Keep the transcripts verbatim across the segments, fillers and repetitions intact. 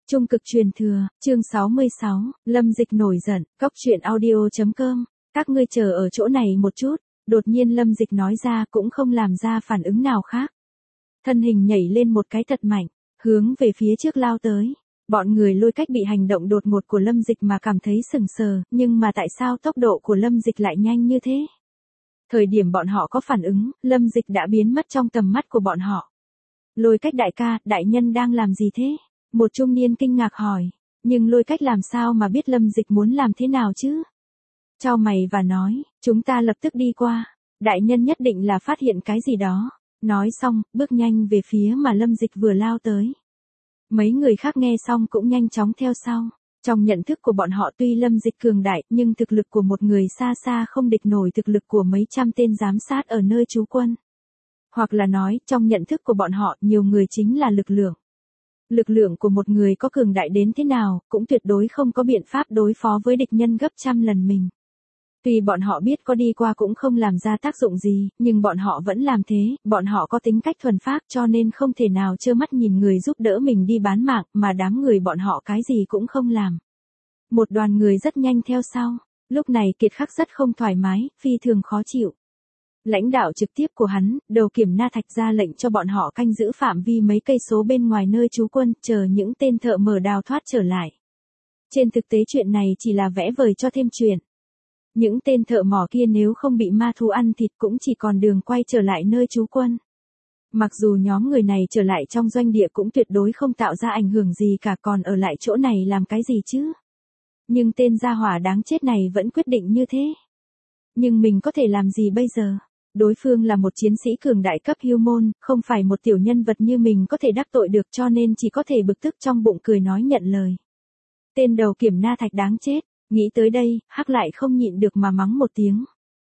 Trung cực truyền thừa, chương sáu mươi sáu, Lâm Dịch nổi giận, cóc truyện audio chấm com, các ngươi chờ ở chỗ này một chút, đột nhiên Lâm Dịch nói ra cũng không làm ra phản ứng nào khác. Thân hình nhảy lên một cái thật mạnh, hướng về phía trước lao tới. Bọn người Lôi Cách bị hành động đột ngột của Lâm Dịch mà cảm thấy sừng sờ, nhưng mà tại sao tốc độ của Lâm Dịch lại nhanh như thế? Thời điểm bọn họ có phản ứng, Lâm Dịch đã biến mất trong tầm mắt của bọn họ. Lôi Cách đại ca, đại nhân đang làm gì thế? Một trung niên kinh ngạc hỏi, nhưng Lôi Cách làm sao mà biết Lâm Dịch muốn làm thế nào chứ? Chau mày và nói, chúng ta lập tức đi qua, đại nhân nhất định là phát hiện cái gì đó. Nói xong, bước nhanh về phía mà Lâm Dịch vừa lao tới. Mấy người khác nghe xong cũng nhanh chóng theo sau. Trong nhận thức của bọn họ tuy Lâm Dịch cường đại, nhưng thực lực của một người xa xa không địch nổi thực lực của mấy trăm tên giám sát ở nơi trú quân. Hoặc là nói, trong nhận thức của bọn họ, nhiều người chính là lực lượng. Lực lượng của một người có cường đại đến thế nào, cũng tuyệt đối không có biện pháp đối phó với địch nhân gấp trăm lần mình. Tuy bọn họ biết có đi qua cũng không làm ra tác dụng gì, nhưng bọn họ vẫn làm thế, bọn họ có tính cách thuần phác cho nên không thể nào trơ mắt nhìn người giúp đỡ mình đi bán mạng, mà đám người bọn họ cái gì cũng không làm. Một đoàn người rất nhanh theo sau, lúc này Kiệt Khắc rất không thoải mái, phi thường khó chịu. Lãnh đạo trực tiếp của hắn, Đầu Kiểm Na Thạch ra lệnh cho bọn họ canh giữ phạm vi mấy cây số bên ngoài nơi trú quân, chờ những tên thợ mở đào thoát trở lại. Trên thực tế chuyện này chỉ là vẽ vời cho thêm chuyện. Những tên thợ mỏ kia nếu không bị ma thú ăn thịt cũng chỉ còn đường quay trở lại nơi trú quân. Mặc dù nhóm người này trở lại trong doanh địa cũng tuyệt đối không tạo ra ảnh hưởng gì cả, còn ở lại chỗ này làm cái gì chứ? Nhưng tên gia hỏa đáng chết này vẫn quyết định như thế. Nhưng mình có thể làm gì bây giờ? Đối phương là một chiến sĩ cường đại cấp hưu môn, không phải một tiểu nhân vật như mình có thể đắc tội được, cho nên chỉ có thể bực tức trong bụng cười nói nhận lời. Tên Đầu Kiểm Na Thạch đáng chết. Nghĩ tới đây, Hắc lại không nhịn được mà mắng một tiếng.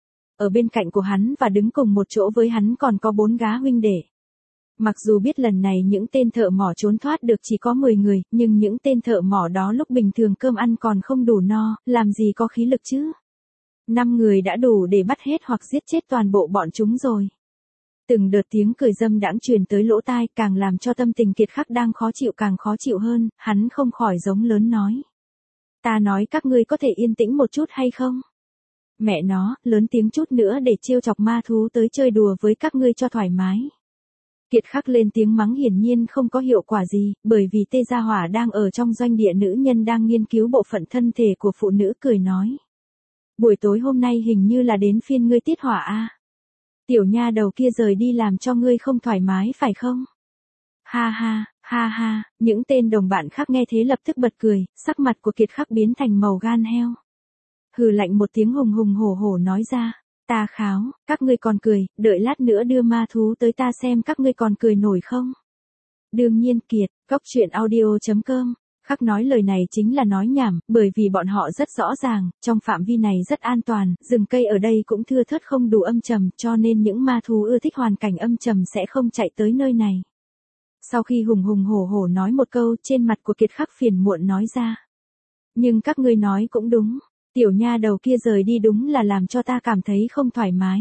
Ở bên cạnh của hắn và đứng cùng một chỗ với hắn còn có bốn gá huynh đệ. Mặc dù biết lần này những tên thợ mỏ trốn thoát được chỉ có mười người, nhưng những tên thợ mỏ đó lúc bình thường cơm ăn còn không đủ no, làm gì có khí lực chứ? Năm người đã đủ để bắt hết hoặc giết chết toàn bộ bọn chúng rồi. Từng đợt tiếng cười dâm đãng truyền tới lỗ tai, càng làm cho tâm tình Kiệt Khắc đang khó chịu càng khó chịu hơn, hắn không khỏi giống lớn nói. Ta nói các ngươi có thể yên tĩnh một chút hay không? Mẹ nó, lớn tiếng chút nữa để trêu chọc ma thú tới chơi đùa với các ngươi cho thoải mái. Kiệt Khắc lên tiếng mắng hiển nhiên không có hiệu quả gì, bởi vì Tê Gia Hỏa đang ở trong doanh địa nữ nhân đang nghiên cứu bộ phận thân thể của phụ nữ cười nói. Buổi tối hôm nay hình như là đến phiên ngươi tiết hỏa a. Tiểu nha đầu kia rời đi làm cho ngươi không thoải mái phải không? Ha ha. Ha ha, những tên đồng bạn khác nghe thế lập tức bật cười, sắc mặt của Kiệt Khắc biến thành màu gan heo. Hừ lạnh một tiếng hùng hùng hổ hổ nói ra, ta kháo, các ngươi còn cười, đợi lát nữa đưa ma thú tới ta xem các ngươi còn cười nổi không? Đương nhiên Kiệt, cóc truyện audio chấm com, Khắc nói lời này chính là nói nhảm, bởi vì bọn họ rất rõ ràng, trong phạm vi này rất an toàn, rừng cây ở đây cũng thưa thớt không đủ âm trầm, cho nên những ma thú ưa thích hoàn cảnh âm trầm sẽ không chạy tới nơi này. Sau khi hùng hùng hổ hổ nói một câu, trên mặt của Kiệt Khắc phiền muộn nói ra. Nhưng các ngươi nói cũng đúng, tiểu nha đầu kia rời đi đúng là làm cho ta cảm thấy không thoải mái.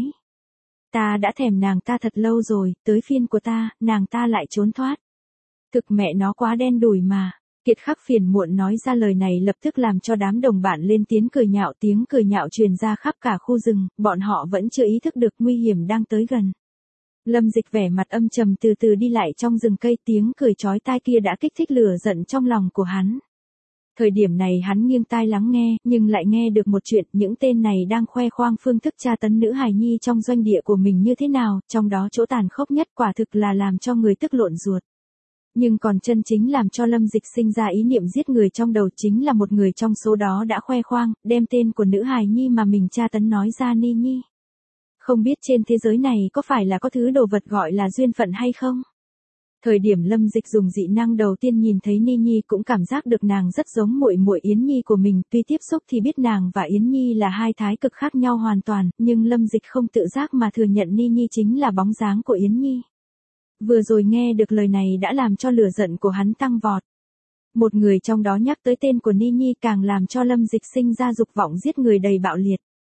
Ta đã thèm nàng ta thật lâu rồi, tới phiên của ta, nàng ta lại trốn thoát. Thực mẹ nó quá đen đủi mà. Kiệt Khắc phiền muộn nói ra lời này lập tức làm cho đám đồng bạn lên tiếng cười nhạo, tiếng cười nhạo truyền ra khắp cả khu rừng, bọn họ vẫn chưa ý thức được nguy hiểm đang tới gần. Lâm Dịch vẻ mặt âm trầm từ từ đi lại trong rừng cây, tiếng cười chói tai kia đã kích thích lửa giận trong lòng của hắn. Thời điểm này hắn nghiêng tai lắng nghe, nhưng lại nghe được một chuyện, những tên này đang khoe khoang phương thức tra tấn nữ hài nhi trong doanh địa của mình như thế nào, trong đó chỗ tàn khốc nhất quả thực là làm cho người tức lộn ruột. Nhưng còn chân chính làm cho Lâm Dịch sinh ra ý niệm giết người trong đầu chính là một người trong số đó đã khoe khoang, đem tên của nữ hài nhi mà mình tra tấn nói ra Ni Nhi. Không biết trên thế giới này có phải là có thứ đồ vật gọi là duyên phận hay không? Thời điểm Lâm Dịch dùng dị năng đầu tiên nhìn thấy Ni Nhi cũng cảm giác được nàng rất giống muội muội Yến Nhi của mình, tuy tiếp xúc thì biết nàng và Yến Nhi là hai thái cực khác nhau hoàn toàn, nhưng Lâm Dịch không tự giác mà thừa nhận Ni Nhi chính là bóng dáng của Yến Nhi. Vừa rồi nghe được lời này đã làm cho lửa giận của hắn tăng vọt. Một người trong đó nhắc tới tên của Ni Nhi càng làm cho Lâm Dịch sinh ra dục vọng giết người đầy bạo liệt.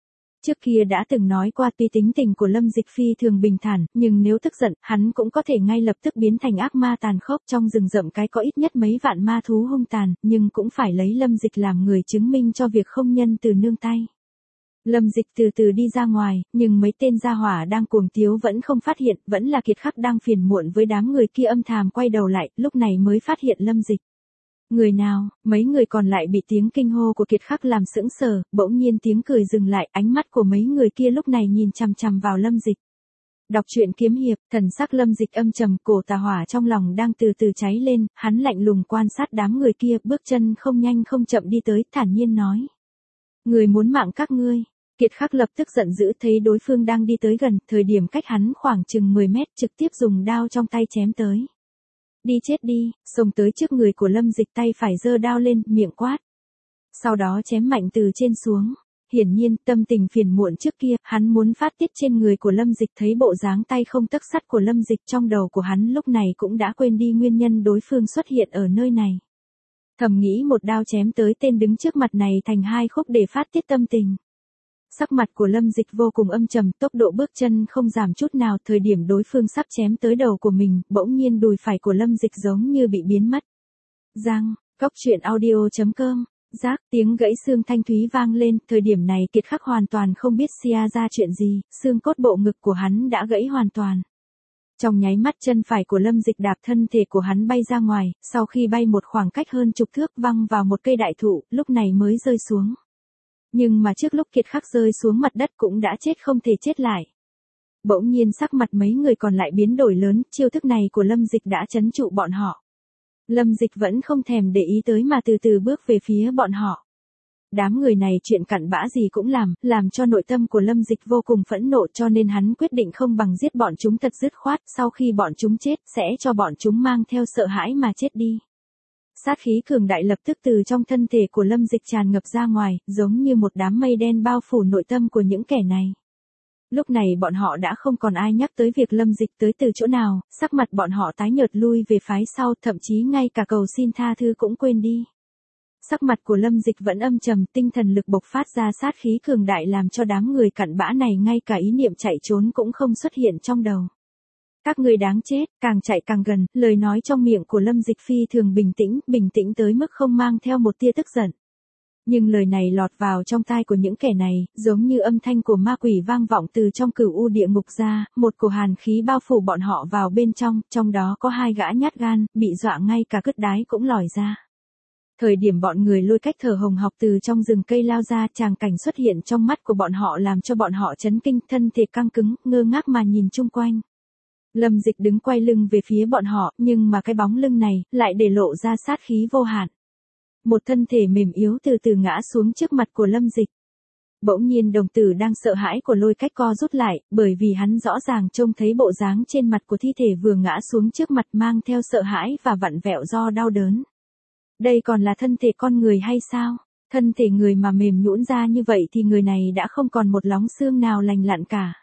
Trước kia đã từng nói qua tuy tính tình của Lâm Dịch phi thường bình thản, nhưng nếu tức giận, hắn cũng có thể ngay lập tức biến thành ác ma tàn khốc trong rừng rậm cái có ít nhất mấy vạn ma thú hung tàn, nhưng cũng phải lấy Lâm Dịch làm người chứng minh cho việc không nhân từ nương tay. Lâm Dịch từ từ đi ra ngoài, nhưng mấy tên gia hỏa đang cuồng tiếu vẫn không phát hiện, vẫn là Kiệt Khắc đang phiền muộn với đám người kia âm thầm quay đầu lại, lúc này mới phát hiện Lâm Dịch. Người nào, mấy người còn lại bị tiếng kinh hô của Kiệt Khắc làm sững sờ, bỗng nhiên tiếng cười dừng lại, ánh mắt của mấy người kia lúc này nhìn chằm chằm vào Lâm Dịch. Đọc truyện kiếm hiệp, thần sắc Lâm Dịch âm trầm, cổ tà hỏa trong lòng đang từ từ cháy lên, hắn lạnh lùng quan sát đám người kia, bước chân không nhanh không chậm đi tới, thản nhiên nói. Người muốn mạng các ngươi. Kiệt Khắc lập tức giận dữ thấy đối phương đang đi tới gần, thời điểm cách hắn khoảng chừng mười mét trực tiếp dùng đao trong tay chém tới. Đi chết đi, xông tới trước người của Lâm Dịch tay phải giơ đao lên, miệng quát. Sau đó chém mạnh từ trên xuống. Hiển nhiên, tâm tình phiền muộn trước kia, hắn muốn phát tiết trên người của Lâm Dịch thấy bộ dáng tay không tấc sắt của Lâm Dịch trong đầu của hắn lúc này cũng đã quên đi nguyên nhân đối phương xuất hiện ở nơi này. Thầm nghĩ một đao chém tới tên đứng trước mặt này thành hai khúc để phát tiết tâm tình. Sắc mặt của Lâm Dịch vô cùng âm trầm, tốc độ bước chân không giảm chút nào, thời điểm đối phương sắp chém tới đầu của mình, bỗng nhiên đùi phải của Lâm Dịch giống như bị biến mất. Giang, cốc truyện audio chấm com, rác, tiếng gãy xương thanh thúy vang lên, thời điểm này Kiệt Khắc hoàn toàn không biết xia ra chuyện gì, xương cốt bộ ngực của hắn đã gãy hoàn toàn. Trong nháy mắt chân phải của Lâm Dịch đạp thân thể của hắn bay ra ngoài, sau khi bay một khoảng cách hơn chục thước văng vào một cây đại thụ, lúc này mới rơi xuống. Nhưng mà trước lúc Kiệt Khắc rơi xuống mặt đất cũng đã chết không thể chết lại. Bỗng nhiên sắc mặt mấy người còn lại biến đổi lớn, chiêu thức này của Lâm Dịch đã trấn trụ bọn họ. Lâm Dịch vẫn không thèm để ý tới mà từ từ bước về phía bọn họ. Đám người này chuyện cặn bã gì cũng làm, làm cho nội tâm của Lâm Dịch vô cùng phẫn nộ cho nên hắn quyết định không bằng giết bọn chúng thật dứt khoát, sau khi bọn chúng chết sẽ cho bọn chúng mang theo sợ hãi mà chết đi. Sát khí cường đại lập tức từ trong thân thể của Lâm Dịch tràn ngập ra ngoài, giống như một đám mây đen bao phủ nội tâm của những kẻ này. Lúc này bọn họ đã không còn ai nhắc tới việc Lâm Dịch tới từ chỗ nào, sắc mặt bọn họ tái nhợt lui về phái sau, thậm chí ngay cả cầu xin tha thứ cũng quên đi. Sắc mặt của Lâm Dịch vẫn âm trầm, tinh thần lực bộc phát ra sát khí cường đại làm cho đám người cặn bã này ngay cả ý niệm chạy trốn cũng không xuất hiện trong đầu. Các người đáng chết, càng chạy càng gần, lời nói trong miệng của Lâm Dịch phi thường bình tĩnh, bình tĩnh tới mức không mang theo một tia tức giận. Nhưng lời này lọt vào trong tai của những kẻ này, giống như âm thanh của ma quỷ vang vọng từ trong cửu u địa ngục ra, một cổ hàn khí bao phủ bọn họ vào bên trong, trong đó có hai gã nhát gan, bị dọa ngay cả cứt đái cũng lòi ra. Thời điểm bọn người Lôi Cách thở hồng hộc từ trong rừng cây lao ra, tràng cảnh xuất hiện trong mắt của bọn họ làm cho bọn họ chấn kinh, thân thể căng cứng, ngơ ngác mà nhìn chung quanh. Lâm Dịch đứng quay lưng về phía bọn họ, nhưng mà cái bóng lưng này lại để lộ ra sát khí vô hạn. Một thân thể mềm yếu từ từ ngã xuống trước mặt của Lâm Dịch. Bỗng nhiên đồng tử đang sợ hãi của Lôi Cách co rút lại, bởi vì hắn rõ ràng trông thấy bộ dáng trên mặt của thi thể vừa ngã xuống trước mặt mang theo sợ hãi và vặn vẹo do đau đớn. Đây còn là thân thể con người hay sao? Thân thể người mà mềm nhũn ra như vậy thì người này đã không còn một lóng xương nào lành lặn cả.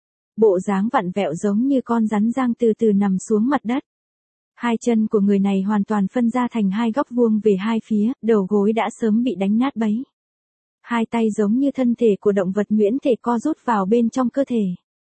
Bộ dáng vặn vẹo giống như con rắn giang từ từ nằm xuống mặt đất. Hai chân của người này hoàn toàn phân ra thành hai góc vuông về hai phía, đầu gối đã sớm bị đánh nát bấy. Hai tay giống như thân thể của động vật nhuyễn thể co rút vào bên trong cơ thể.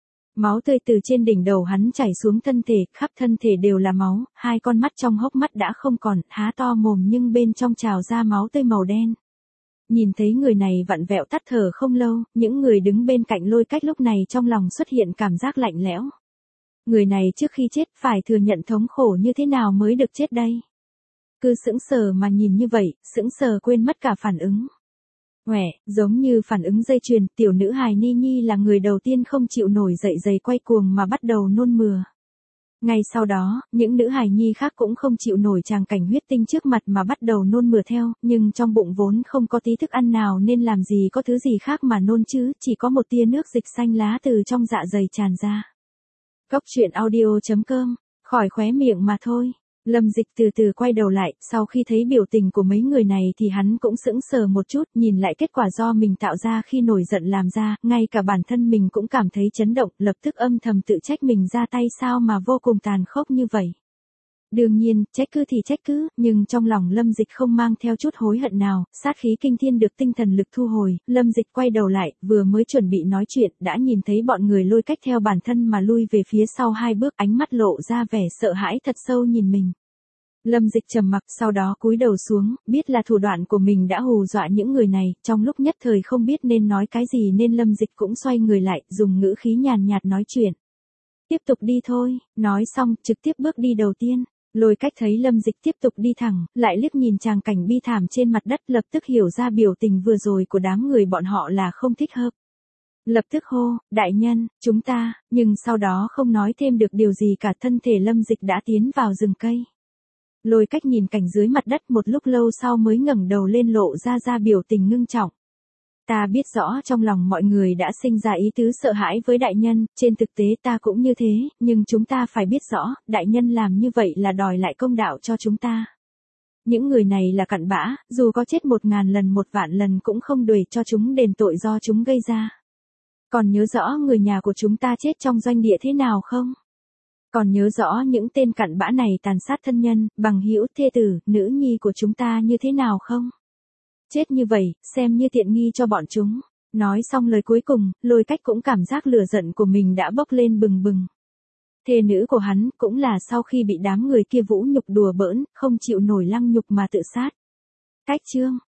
Máu tươi từ trên đỉnh đầu hắn chảy xuống thân thể, khắp thân thể đều là máu, hai con mắt trong hốc mắt đã không còn, há to mồm nhưng bên trong trào ra máu tươi màu đen. Nhìn thấy người này vặn vẹo tắt thở không lâu, những người đứng bên cạnh Lôi Cách lúc này trong lòng xuất hiện cảm giác lạnh lẽo. Người này trước khi chết phải thừa nhận thống khổ như thế nào mới được chết đây? Cứ sững sờ mà nhìn như vậy, sững sờ quên mất cả phản ứng. Ngoẻ, giống như phản ứng dây chuyền, tiểu nữ hài Ni Nhi là người đầu tiên không chịu nổi dậy giày quay cuồng mà bắt đầu nôn mửa. Ngay sau đó, những nữ hài nhi khác cũng không chịu nổi tràng cảnh huyết tinh trước mặt mà bắt đầu nôn mửa theo, nhưng trong bụng vốn không có tí thức ăn nào nên làm gì có thứ gì khác mà nôn chứ, chỉ có một tia nước dịch xanh lá từ trong dạ dày tràn ra. Cốc truyện audio chấm com, khỏi khóe miệng mà thôi. Lâm Dịch từ từ quay đầu lại, sau khi thấy biểu tình của mấy người này thì hắn cũng sững sờ một chút, nhìn lại kết quả do mình tạo ra khi nổi giận làm ra, ngay cả bản thân mình cũng cảm thấy chấn động, lập tức âm thầm tự trách mình ra tay sao mà vô cùng tàn khốc như vậy. Đương nhiên, trách cứ thì trách cứ, nhưng trong lòng Lâm Dịch không mang theo chút hối hận nào, sát khí kinh thiên được tinh thần lực thu hồi, Lâm Dịch quay đầu lại, vừa mới chuẩn bị nói chuyện, đã nhìn thấy bọn người Lôi Cách theo bản thân mà lui về phía sau hai bước, ánh mắt lộ ra vẻ sợ hãi thật sâu nhìn mình. Lâm Dịch trầm mặc, sau đó cúi đầu xuống, biết là thủ đoạn của mình đã hù dọa những người này, trong lúc nhất thời không biết nên nói cái gì nên Lâm Dịch cũng xoay người lại, dùng ngữ khí nhàn nhạt nói chuyện. Tiếp tục đi thôi, nói xong, trực tiếp bước đi đầu tiên. Lôi Cách thấy Lâm Dịch tiếp tục đi thẳng, lại liếc nhìn tràng cảnh bi thảm trên mặt đất, lập tức hiểu ra biểu tình vừa rồi của đám người bọn họ là không thích hợp. Lập tức hô, đại nhân, chúng ta, nhưng sau đó không nói thêm được điều gì cả, thân thể Lâm Dịch đã tiến vào rừng cây. Lôi Cách nhìn cảnh dưới mặt đất một lúc lâu sau mới ngẩng đầu lên, lộ ra ra biểu tình ngưng trọng. Ta biết rõ trong lòng mọi người đã sinh ra ý tứ sợ hãi với đại nhân, trên thực tế ta cũng như thế, nhưng chúng ta phải biết rõ, đại nhân làm như vậy là đòi lại công đạo cho chúng ta. Những người này là cặn bã, dù có chết một ngàn lần một vạn lần cũng không đuổi cho chúng đền tội do chúng gây ra. Còn nhớ rõ người nhà của chúng ta chết trong doanh địa thế nào không? Còn nhớ rõ những tên cặn bã này tàn sát thân nhân, bằng hữu, thê tử, nữ nhi của chúng ta như thế nào không? Chết như vậy, xem như tiện nghi cho bọn chúng. Nói xong lời cuối cùng, Lôi Cách cũng cảm giác lửa giận của mình đã bốc lên bừng bừng. Thê nữ của hắn cũng là sau khi bị đám người kia vũ nhục đùa bỡn, không chịu nổi lăng nhục mà tự sát. Cách chương